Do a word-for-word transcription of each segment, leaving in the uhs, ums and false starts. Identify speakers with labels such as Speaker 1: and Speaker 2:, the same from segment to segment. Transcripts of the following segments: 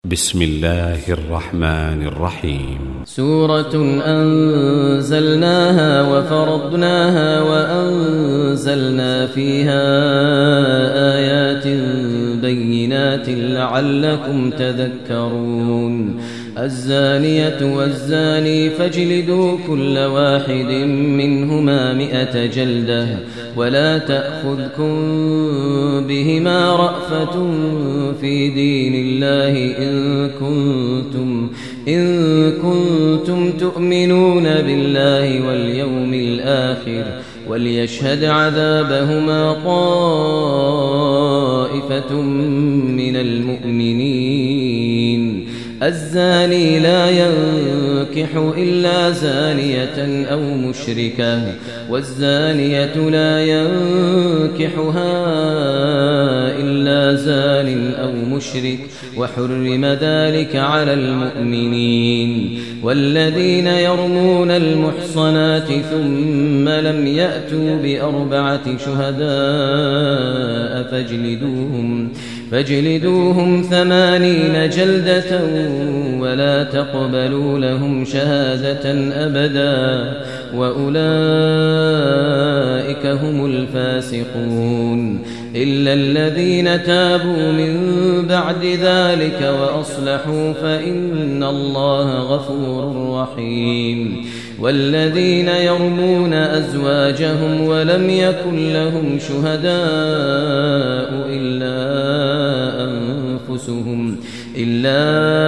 Speaker 1: بسم الله الرحمن الرحيم.
Speaker 2: سورة أنزلناها وفرضناها وأنزلنا فيها آيات بينات لعلكم تذكرون. الزانية والزاني فاجلدوا كل واحد منهما مئة جلدة ولا تأخذكم بهما رأفة في دين الله إن كنتم, إن كنتم تؤمنون بالله واليوم الآخر وليشهد عذابهما طائفة من المؤمنين. الزاني لا ينكح إلا زانية أو مشركة والزانية لا ينكحها إلا زان أو مشرك وحرم ذلك على المؤمنين. والذين يرمون المحصنات ثم لم يأتوا بأربعة شهداء فاجلدوهم فاجلدوهم ثمانين جلدة ولا تقبلوا لهم شهادة أبدا وأولئك هم الفاسقون. إلا الذين تابوا من بعد ذلك وأصلحوا فإن الله غفور رحيم. والذين يرمون أزواجهم ولم يكن لهم شهداء إلا أنفسهم إلا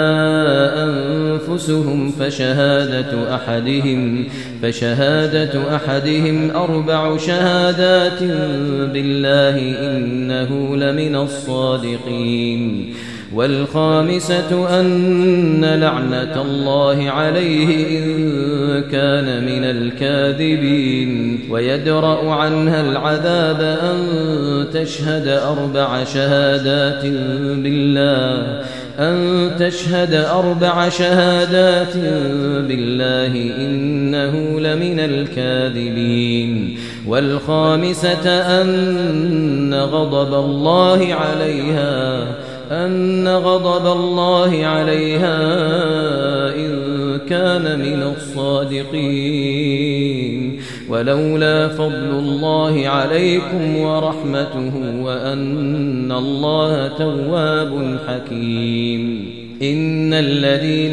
Speaker 2: أنفسهم فشهادة أحدهم فشهادة أحدهم أربع شهادات بالله إنه لمن الصادقين. والخامسة أن لعنة الله عليه إن كان من الكاذبين. ويدرأ عنها العذاب أن تشهد أربع شهادات بالله أن تشهد أربع شهادات بالله إنه لمن الكاذبين. والخامسة أن غضب الله عليها أن غضب الله عليها إن كان من الصادقين. ولولا فضل الله عليكم ورحمته وأن الله تواب حكيم. إن الذين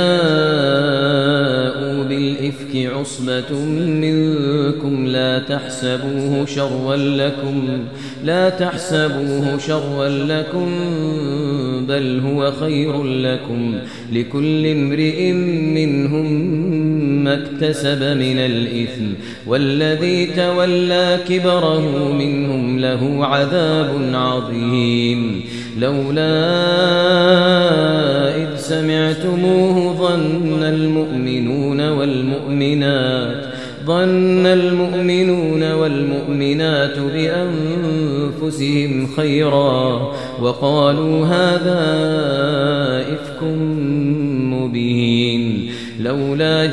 Speaker 2: جاءوا بالإفك عصبة منكم لا تحسبوه شرا لكم لا تحسبوه شرا لكم بل هو خير لكم لكل امرئ منهم ما اكتسب من الإثم والذي تولى كبره منهم له عذاب عظيم. لولا إذ سمعتموه ظن المؤمنون والمؤمنات ظن المؤمنون والمؤمنات بأنفسهم خيرا وقالوا هذا إفك مبين. لولا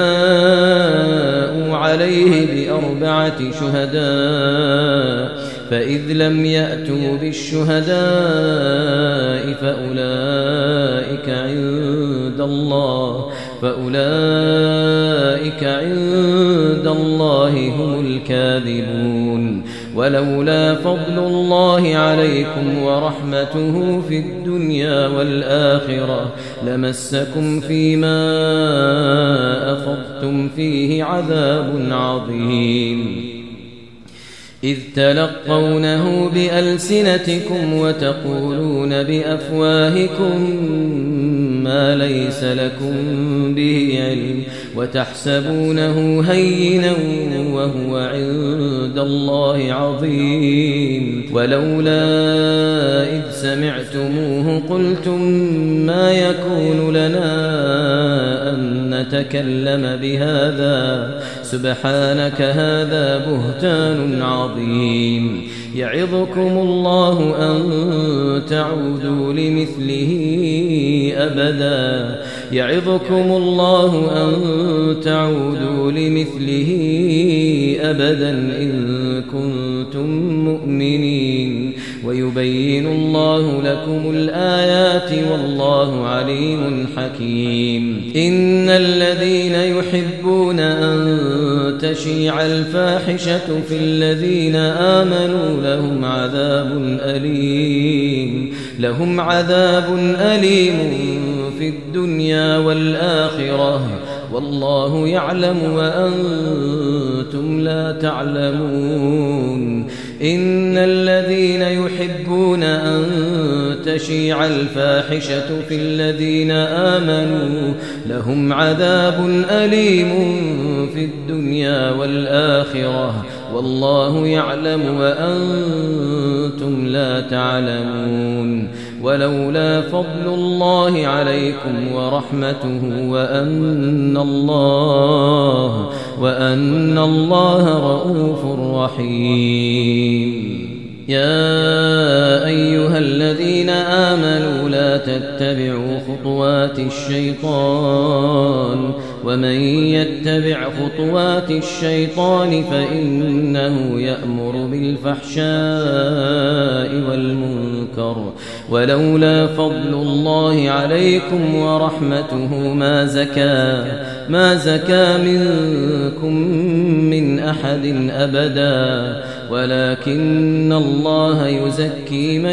Speaker 2: جاءوا عليه بأربعة شهداء فإذ لم يأتوا بالشهداء فأولئك عند الله فأولئك عند الله هم الكاذبون. ولولا فضل الله عليكم ورحمته في الدنيا والآخرة لمسكم فيما أفضتم فيه عذاب عظيم. إذ تلقونه بألسنتكم وتقولون بأفواهكم ما ليس لكم به علم وتحسبونه هينا وهو عند الله عظيم. ولولا إذ سمعتموه قلتم ما يكون لنا أن نتكلم بهذا سبحانك هذا بهتان عظيم. يعظكم الله أن تعودوا لمثله أبدا يعظكم الله أن تعودوا لمثله أبدا إن كنتم مؤمنين. ويبين الله لكم الآيات والله عليم حكيم. إن الذين يحبون أن تشيع الفاحشة في الذين آمنوا لهم عذاب أليم لهم عذاب أليم في الدنيا والآخرة والله يعلم وأنتم لا تعلمون. إن الذين يحبون أن تشيع الفاحشة في الذين آمنوا لهم عذاب أليم في الدنيا والآخرة والله يعلم وأنتم لا تعلمون. ولولا فضل الله عليكم ورحمته وأن الله وأن الله رؤوف رحيم. يا أيها الذين آمنوا لا تتبعوا خطوات الشيطان ومن يتبع خطوات الشيطان فإنه يأمر بالفحشاء والمنكر ولولا فضل الله عليكم ورحمته ما زكى ما زكى منكم من أحد أبدا ولكن الله يزكي من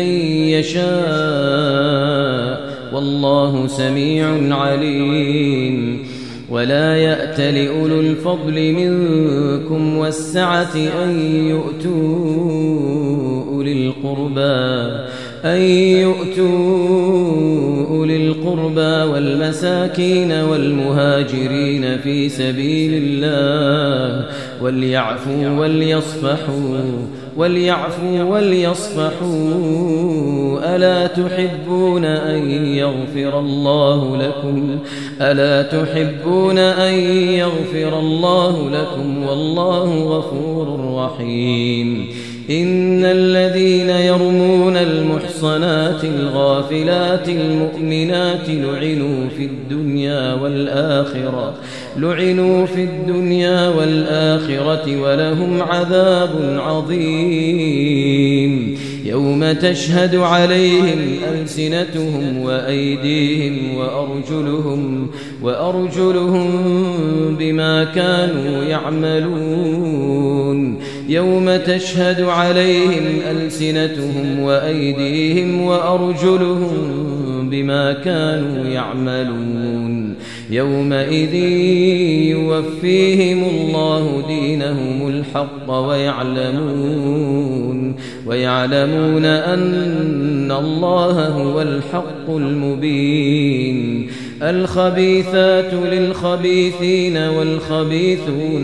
Speaker 2: يشاء والله سميع عليم. ولا يأت لأولو الفضل منكم والسعة أن يؤتوا أولي القربى أن يؤتوا أولي القربى والمساكين والمهاجرين في سبيل الله وليعفوا وليصفحوا وليعفوا وليصفحوا ألا تحبون أن يغفر الله لكم ألا تحبون أن يغفر الله لكم والله غفور رحيم. إن الذين يرمون المحصنات الغافلات المؤمنات لعنوا في الدنيا والآخرة لعنوا في الدنيا والآخرة ولهم عذاب عظيم. يوم تشهد عليهم ألسنتهم وأيديهم وأرجلهم وأرجلهم بما كانوا يعملون. يوم تشهد عليهم ألسنتهم وأيديهم وأرجلهم بما كانوا يعملون. يومئذ يوفيهم الله دينهم الحق ويعلمون ويعلمون أن الله هو الحق المبين. الخبيثات للخبيثين والخبيثون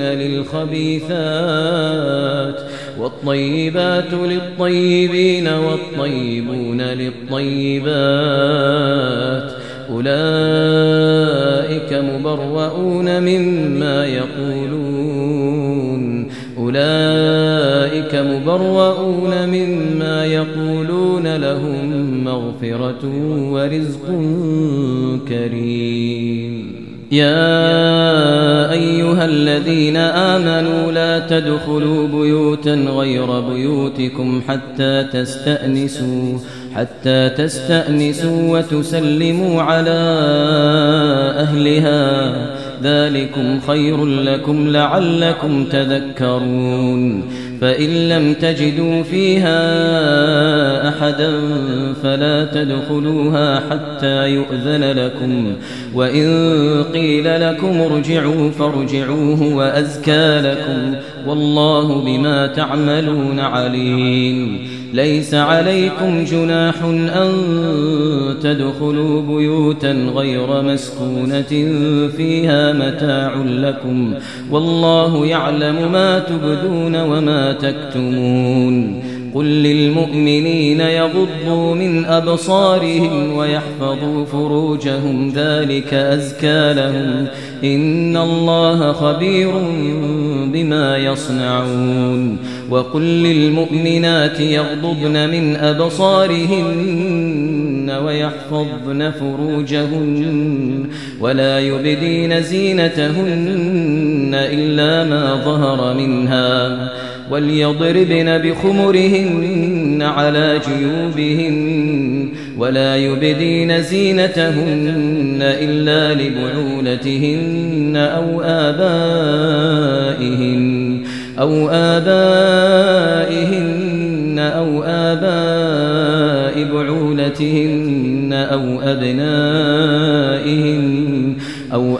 Speaker 2: للخبيثات والطيبات للطيبين والطيبون للطيبات أولئك مبرؤون مما يقولون أولئك مبرؤون مما يقولون لهم مغفرة ورزق كريم. يا أيها الذين آمنوا لا تدخلوا بيوتا غير بيوتكم حتى تستأنسوا حتى تستأنسوا وتسلموا على أهلها ذلكم خير لكم لعلكم تذكرون. فإن لم تجدوا فيها أحدا فلا تدخلوها حتى يؤذن لكم وإن قيل لكم ارجعوا فارجعوا هو أزكى لكم والله بما تعملون عليم. ليس عليكم جناح أن تدخلوا بيوتا غير مسكونة فيها متاع لكم والله يعلم ما تبدون وما تكتمون. قل للمؤمنين يغضوا من أبصارهم ويحفظوا فروجهم ذلك أزكى لهم إن الله خبير بما يصنعون. وقل للمؤمنات يغضضن من أبصارهن ويحفظن فروجهن ولا يبدين زينتهن إلا ما ظهر منها وليضربن بخمرهن على جيوبهن ولا يبدين زينتهن إلا لبعولتهن أو آبائهن أو آبائهن أو آباء بعولتهن أو أبنائهن أو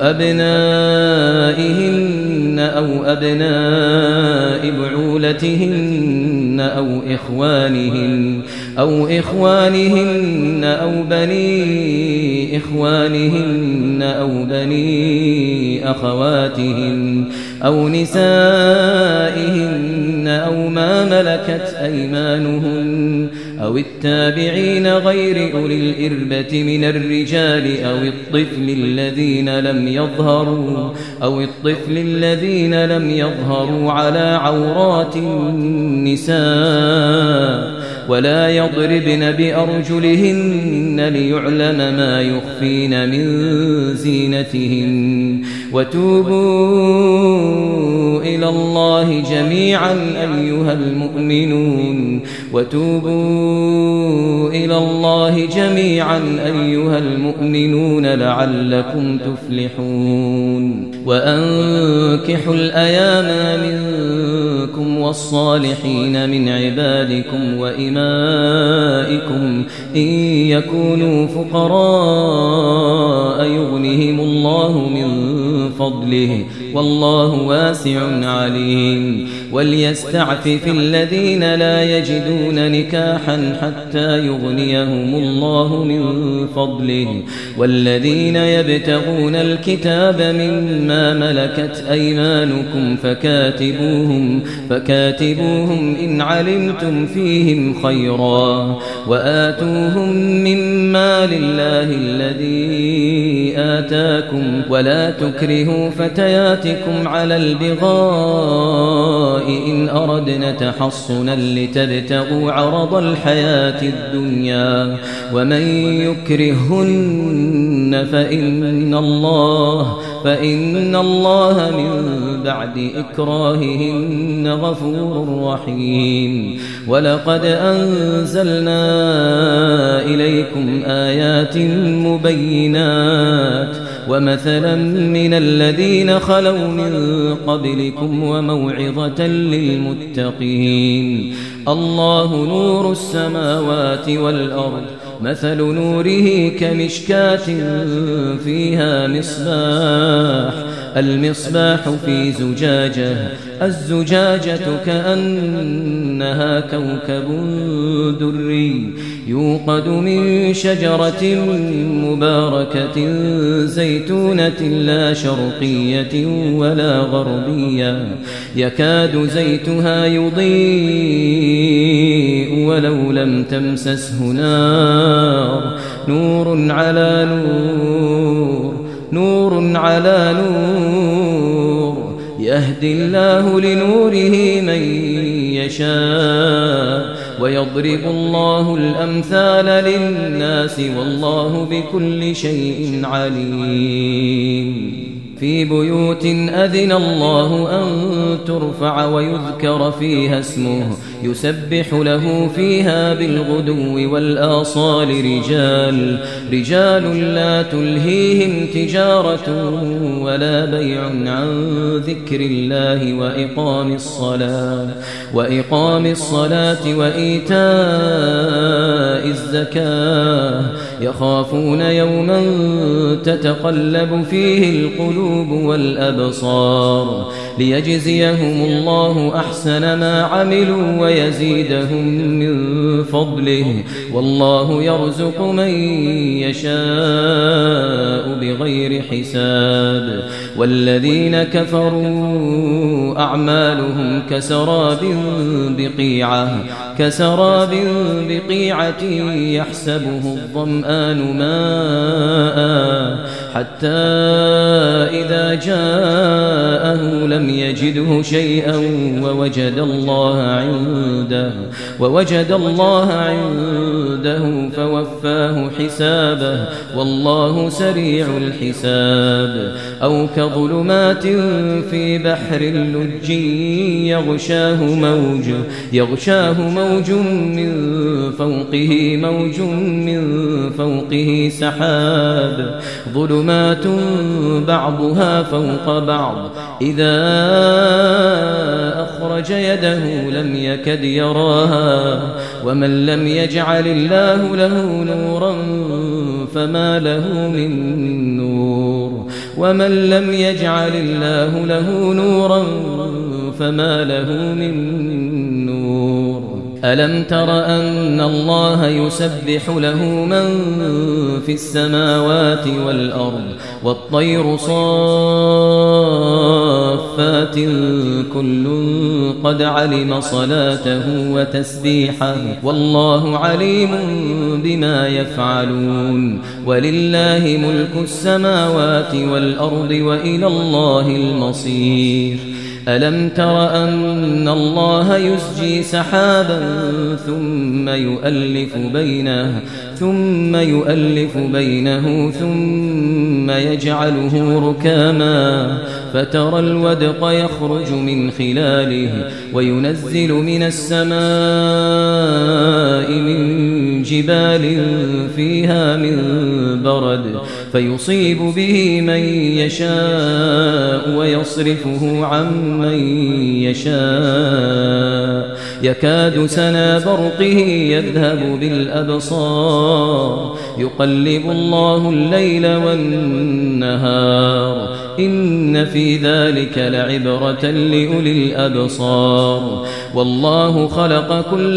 Speaker 2: أبنائهن أو أبناء بعولتهن أو إخوانهن أو إخوانهن أو بني إخوانهن أو بني أخواتهن أو نسائهن أو ما ملكت أيمانهن أو التابعين غير أولي الإربة من الرجال أو الطفل الذين لم يظهروا أو الطفل الذين لم يظهروا على عورات النساء ولا يضربن بأرجلهن ليعلم ما يخفين من زينتهن وتوبوا إلى الله جميعا أيها المؤمنون وتوبوا إلى الله جميعا أيها المؤمنون لعلكم تفلحون وأنكحوا الأيام منكم والصالحين من عبادكم وإمائكم إن يكونوا فقراء يغنهم الله من فضله والله واسع عليم وليستعفف الذين لا يجدون نكاحا حتى يغنيهم الله من فضله والذين يبتغون الكتاب مما ملكت أيمانكم فكاتبوهم فكاتبوهم إن علمتم فيهم خيرا وآتوهم مما لله الذي آتاكم ولا تكرهوا فتياتكم على البغاء إن أردنا تحصنا لتبتغوا عرض الحياة الدنيا ومن يكرهن فإن الله فإن الله من بعد إكراههن غفور رحيم ولقد أنزلنا إليكم آيات مبينات ومثلا من الذين خلوا من قبلكم وموعظة للمتقين الله نور السماوات والأرض مثل نوره كمشكاة فيها مصباح المصباح في زجاجة الزجاجة كأنها كوكب دري يوقد من شجرة مباركة زيتونة لا شرقية ولا غربية يكاد زيتها يضيء ولو لم تمسسه نار نور على نور نور على نور يهدي الله لنوره من يشاء ويضرب الله الأمثال للناس والله بكل شيء عليم في بيوت أذن الله أن ترفع ويذكر فيها اسمه يسبح له فيها بالغدو والآصال رجال رجال لا تلهيهم تجارة ولا بيع عن ذكر الله وإقام الصلاة وإقام الصلاة وإيتاء الزكاة يخافون يوما تتقلب فيه القلوب والأبصار ليجزيهم الله أحسن ما عملوا ويزيدهم من فضله والله يرزق من يشاء بغير حساب والذين كفروا أعمالهم كسراب بقيعة كسراب بقيعة يحسبه الظمآن ماء حتى إذا جاءه لم يجده شيئا ووجد الله عنده ووجد الله عنده رده فوفاه حسابه والله سريع الحساب أو كظلمات في بحر اللج يغشاه موج يغشاه موج من فوقه موج من فوقه سحاب ظلمات بعضها فوق بعض إذا أخرج يده لم يكد يراها ومن لم يجعل الله له نورا فما له من نور ومن لم يجعل الله له نورا فما له من نور ألم تر أن الله يسبح له من في السماوات والأرض والطير صافات كل قد علم صلاته وتسبيحه والله عليم بما يفعلون ولله ملك السماوات والأرض وإلى الله المصير ألم تر أن الله يسجي سحابا ثم يؤلف بينه ثم يؤلف بينه ثم يجعله ركاما فترى الودق يخرج من خلاله وينزل من السماء من جبال فيها من برد فيصيب به من يشاء ويصرفه عن من يشاء يكاد سنا برقه يذهب بالأبصار يقلب الله الليل والنهار إن في ذلك لعبرة لأولي الأبصار والله خلق كل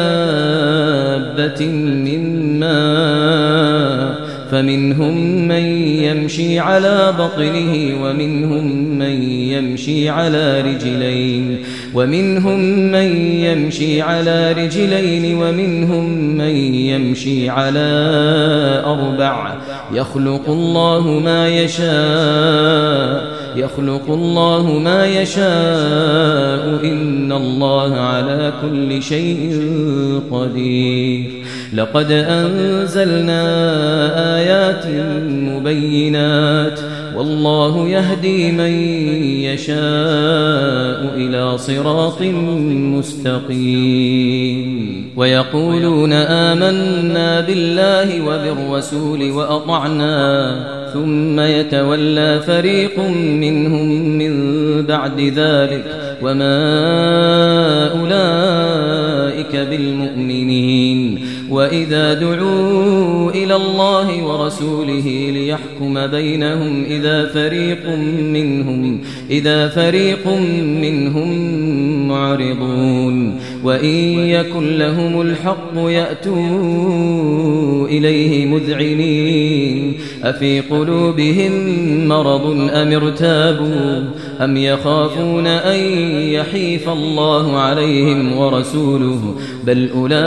Speaker 2: دابة من ماء فمنهم من يمشي على بطنه ومنهم من يمشي على رجلين ومنهم من يمشي على رجلين ومنهم من يمشي على أربع يخلق الله ما يشاء يخلق الله ما يشاء إن الله على كل شيء قدير لقد أنزلنا آيات مبينات والله يهدي من يشاء إلى صراط مستقيم ويقولون آمنا بالله وبالرسول وأطعنا ثم يتولى فريق منهم من بعد ذلك وما أولئك بالمؤمنين وإذا دعوا إلى الله ورسوله ليحكم بينهم إذا فريق منهم إذا فريق منهم معرضون وإن يكن لهم الحق يأتوا إليه مذعنين أفي قلوبهم مرض أم ارتابوا أم يخافون أن يحيف الله عليهم ورسوله بل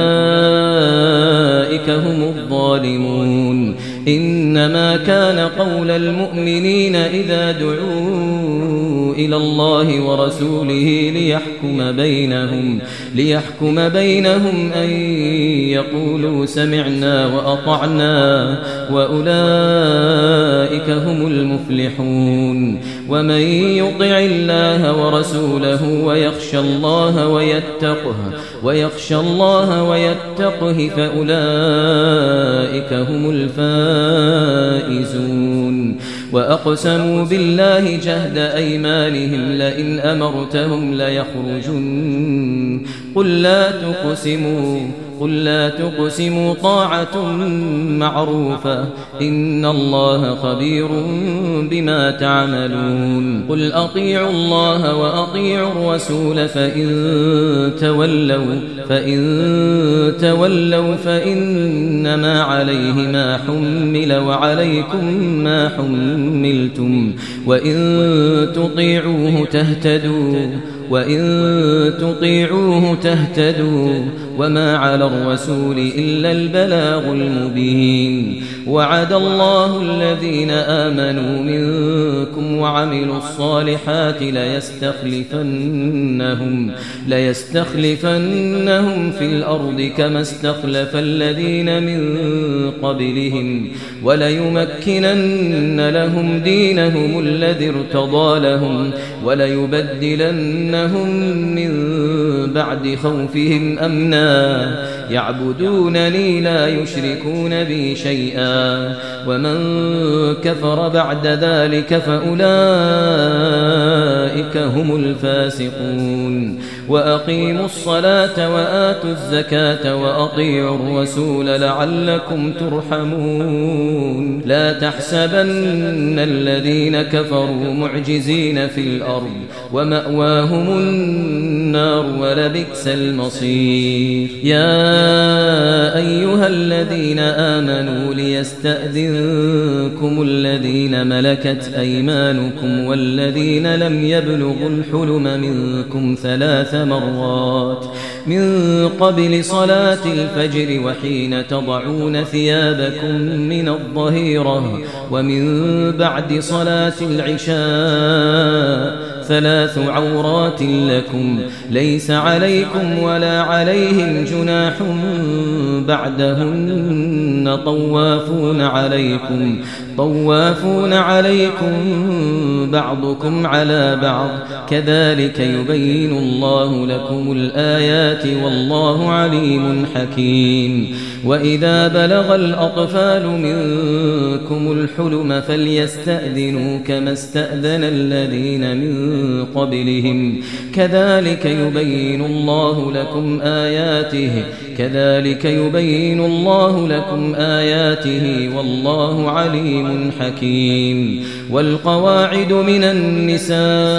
Speaker 2: أولئك هم الظالمون إنما كان قول المؤمنين إذا دعوا إلى الله ورسوله ليحكم بينهم ليحكم بينهم أن يقولوا سمعنا وأطعنا وأولئك هم المفلحون ومن يطع الله ورسوله ويخشى الله ويتقه ويخشى الله ويتقه فأولئك هم الفائزون وأقسموا بالله جهد أيمانهم لئن أمرتهم ليخرجن قل لا تقسموا قل لا تقسموا طاعة معروفة إن الله خبير بما تعملون قل أطيعوا الله وأطيعوا الرسول فإن تولوا فإن تولوا فإنما عليه ما حمل وعليكم ما حملتم وإن تطيعوه تهتدوا وإن تطيعوه تهتدوا وما على الرسول إلا البلاغ المبين وعد الله الذين آمنوا منكم وعملوا الصالحات ليستخلفنهم ليستخلفنهم في الأرض كما استخلف الذين من قبلهم وليمكنن لهم دينهم الذي ارتضى لهم وليبدلنهم من بعد خوفهم أمنا يعبدونني لا يشركون بي شيئا ومن كفر بعد ذلك فأولئك هم الفاسقون وأقيموا الصلاة وآتوا الزكاة وأطيعوا الرسول لعلكم ترحمون لا تحسبن الذين كفروا معجزين في الأرض ومأواهم النار ولبئس المصير يا أيها الذين آمنوا ليستأذنكم الذين ملكت أيمانكم والذين لم يبلغوا الحلم منكم ثلاث مرات من قبل صلاة الفجر وحين تضعون ثيابكم من الظهيرة ومن بعد صلاة العشاء ثلاث عورات لكم ليس عليكم ولا عليهم جناح بعدهن طوافون عليكم طوافون عليكم بعضكم على بعض كذلك يبين الله لكم الآيات والله عليم حكيم وإذا بلغ الأطفال منكم الحلم فليستأذنوا كما استأذن الذين من قبلهم كذلك يبين الله لكم آياته كذلك يبين الله لكم آياته والله عليم حكيم والقواعد من النساء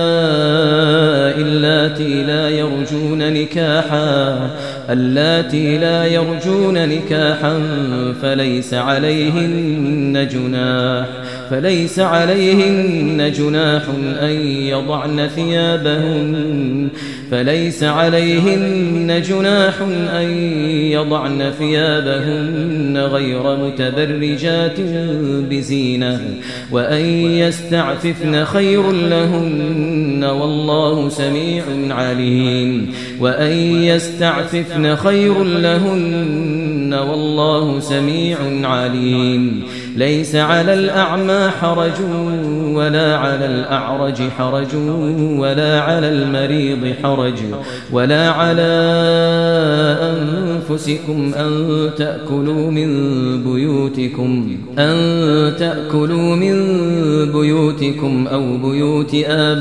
Speaker 2: اللاتي لا يرجون نكاحا اللاتي لا يرجون نكاحا فليس عليهن جناح فليس عليهن جناح أن يضعن ثيابهن فليس عليهن جناح أن يضعن ثيابهن غير متبرجات بزينة وأن يستعففن خير لهن والله سميع عليم وأن يستعففن خير لهن والله سميع عليم ليس على الأعمى حرج ولا على الأعرج حرج ولا على المريض حرج ولا على أنفسكم أن تأكلوا من بيوتكم أن تأكلوا من بيوتكم أو بيوت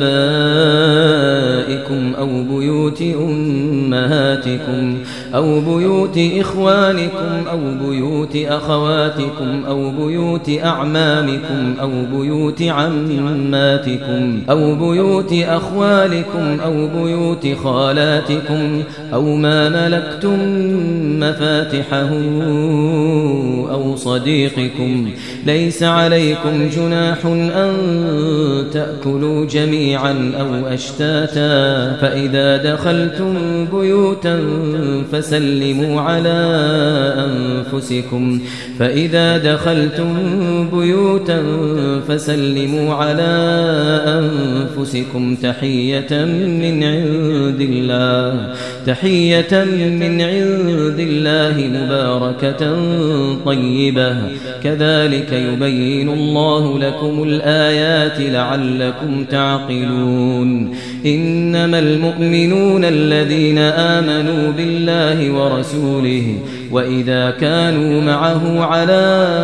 Speaker 2: آبائكم أو بيوت أمهاتكم أو بيوت إخوانكم أو بيوت أخواتكم أو بيوت أعمامكم أو بيوت عماتكم أو بيوت أخوالكم أو بيوت خالاتكم أو ما ملكتم مفاتحه أو صديقكم ليس عليكم جناح أن تأكلوا جميعا أو أشتاتا فإذا دخلتم بيوتا فسلموا على أنفسكم فإذا دخلتم بيوتا فسلموا على أنفسكم تحية من عند الله تحية من عند الله مباركة طيبة كذلك يبين الله لكم الآيات لعلكم تعقلون إنما المؤمنون الذين آمنوا بالله ورسوله وإذا كانوا معه على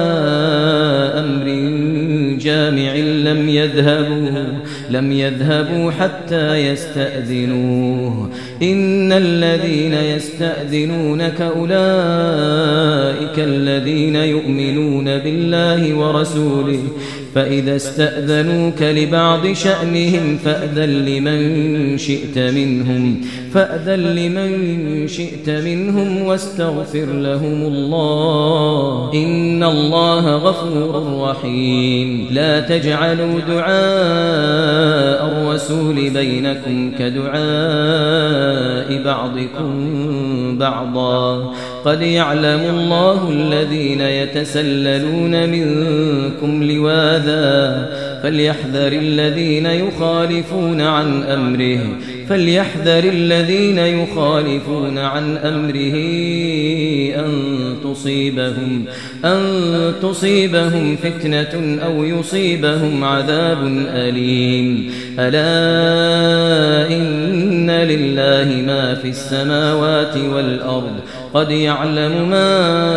Speaker 2: أمر جامع لم يذهبوا لم يذهبوا حتى يستأذنوه إن الذين يستأذنونك أولئك الذين يؤمنون بالله ورسوله فإذا استأذنوك لبعض شأنهم فأذن لمن شئت منهم فأذن لمن شئت منهم واستغفر لهم الله إن الله غفور رحيم لا تجعلوا دعاء الرسول بينكم كدعاء بعضكم بعضا قد يعلم الله الذين يتسللون منكم لواذا فليحذر الذين يخالفون عن أمره فليحذر الذين يخالفون عن أمره أن تصيبهم أن تصيبهم فتنة أو يصيبهم عذاب أليم ألا إن لله ما في السماوات والأرض قد يعلم ما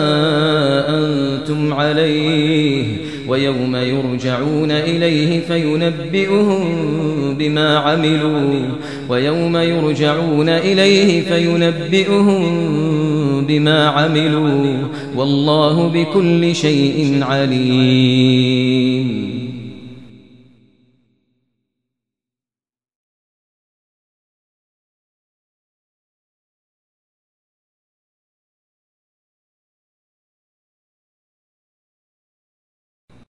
Speaker 2: أنتم عليه ويوم يرجعون إليه فينبئهم بما عملوا ويوم يرجعون إليه فينبئهم بما عملوا والله بكل شيء عليم.